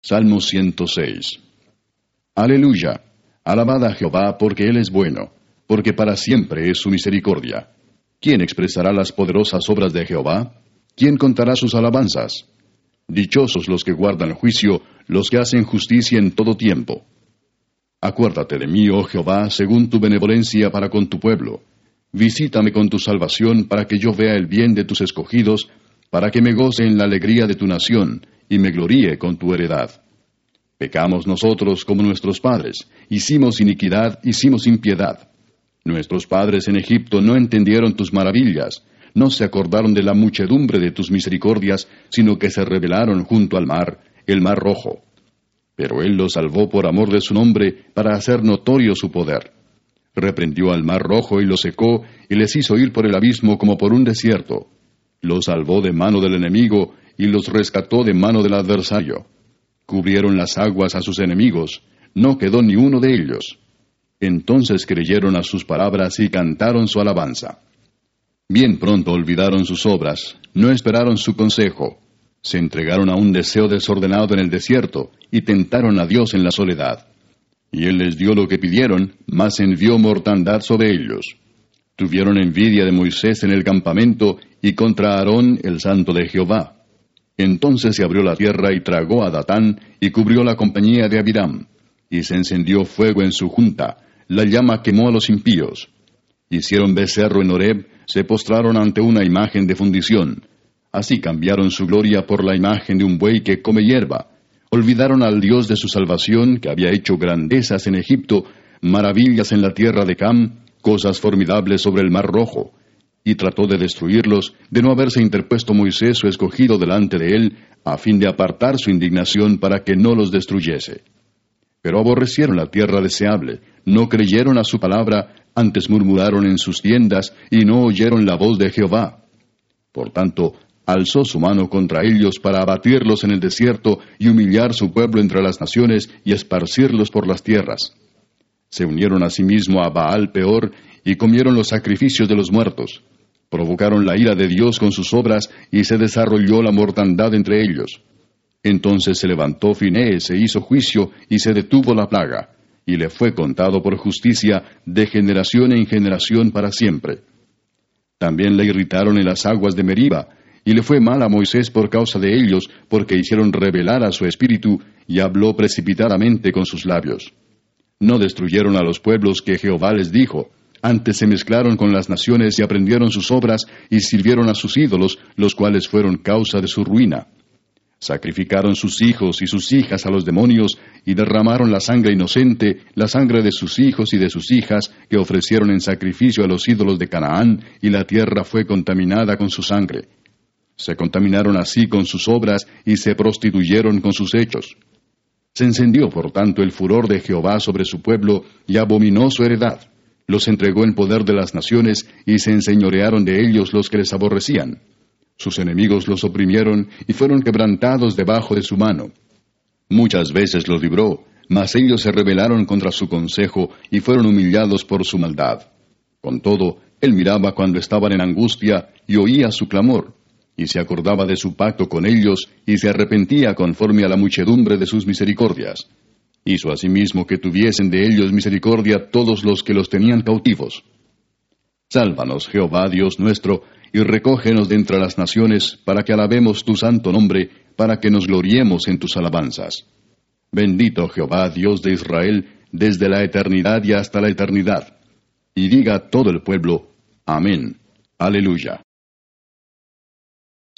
Salmo 106. Aleluya. Alabad a Jehová, porque Él es bueno, porque para siempre es su misericordia. ¿Quién expresará las poderosas obras de Jehová? ¿Quién contará sus alabanzas? Dichosos los que guardan juicio, los que hacen justicia en todo tiempo. Acuérdate de mí, oh Jehová, según tu benevolencia para con tu pueblo. Visítame con tu salvación, para que yo vea el bien de tus escogidos, para que me goce en la alegría de tu nación, y me gloríe con tu heredad. Pecamos nosotros como nuestros padres, hicimos iniquidad, hicimos impiedad. Nuestros padres en Egipto no entendieron tus maravillas, no se acordaron de la muchedumbre de tus misericordias, sino que se rebelaron junto al mar, el mar rojo. Pero Él los salvó por amor de su nombre, para hacer notorio su poder. Reprendió al mar rojo y lo secó, y les hizo ir por el abismo como por un desierto. Los salvó de mano del enemigo, y los rescató de mano del adversario. Cubrieron las aguas a sus enemigos, no quedó ni uno de ellos. Entonces creyeron a sus palabras y cantaron su alabanza. Bien pronto olvidaron sus obras, no esperaron su consejo. Se entregaron a un deseo desordenado en el desierto, y tentaron a Dios en la soledad. Y Él les dio lo que pidieron, mas envió mortandad sobre ellos. Tuvieron envidia de Moisés en el campamento, y contra Aarón el santo de Jehová. Entonces se abrió la tierra y tragó a Datán, y cubrió la compañía de Abiram. Y se encendió fuego en su junta, la llama quemó a los impíos. Hicieron becerro en Horeb, se postraron ante una imagen de fundición. Así cambiaron su gloria por la imagen de un buey que come hierba. Olvidaron al Dios de su salvación, que había hecho grandezas en Egipto, maravillas en la tierra de Cam, cosas formidables sobre el mar rojo. Y trató de destruirlos, de no haberse interpuesto Moisés su escogido delante de él, a fin de apartar su indignación para que no los destruyese. Pero aborrecieron la tierra deseable, no creyeron a su palabra, antes murmuraron en sus tiendas, y no oyeron la voz de Jehová. Por tanto, alzó su mano contra ellos para abatirlos en el desierto, y humillar su pueblo entre las naciones, y esparcirlos por las tierras. Se unieron asimismo a Baal Peor, y comieron los sacrificios de los muertos. Provocaron la ira de Dios con sus obras, y se desarrolló la mortandad entre ellos. Entonces se levantó Finehés e hizo juicio, y se detuvo la plaga, y le fue contado por justicia de generación en generación para siempre. También le irritaron en las aguas de Meriba, y le fue mal a Moisés por causa de ellos, porque hicieron rebelar a su espíritu, y habló precipitadamente con sus labios. No destruyeron a los pueblos que Jehová les dijo, antes se mezclaron con las naciones y aprendieron sus obras, y sirvieron a sus ídolos, los cuales fueron causa de su ruina. Sacrificaron sus hijos y sus hijas a los demonios, y derramaron la sangre inocente, la sangre de sus hijos y de sus hijas, que ofrecieron en sacrificio a los ídolos de Canaán, y la tierra fue contaminada con su sangre. Se contaminaron así con sus obras, y se prostituyeron con sus hechos. Se encendió por tanto el furor de Jehová sobre su pueblo, y abominó su heredad. Los entregó en poder de las naciones, y se enseñorearon de ellos los que les aborrecían. Sus enemigos los oprimieron, y fueron quebrantados debajo de su mano. Muchas veces los libró, mas ellos se rebelaron contra su consejo, y fueron humillados por su maldad. Con todo, él miraba cuando estaban en angustia, y oía su clamor, y se acordaba de su pacto con ellos, y se arrepentía conforme a la muchedumbre de sus misericordias. Hizo asimismo que tuviesen de ellos misericordia todos los que los tenían cautivos. Sálvanos, Jehová Dios nuestro, y recógenos de entre las naciones, para que alabemos tu santo nombre, para que nos gloriemos en tus alabanzas. Bendito Jehová Dios de Israel, desde la eternidad y hasta la eternidad. Y diga todo el pueblo, Amén. Aleluya.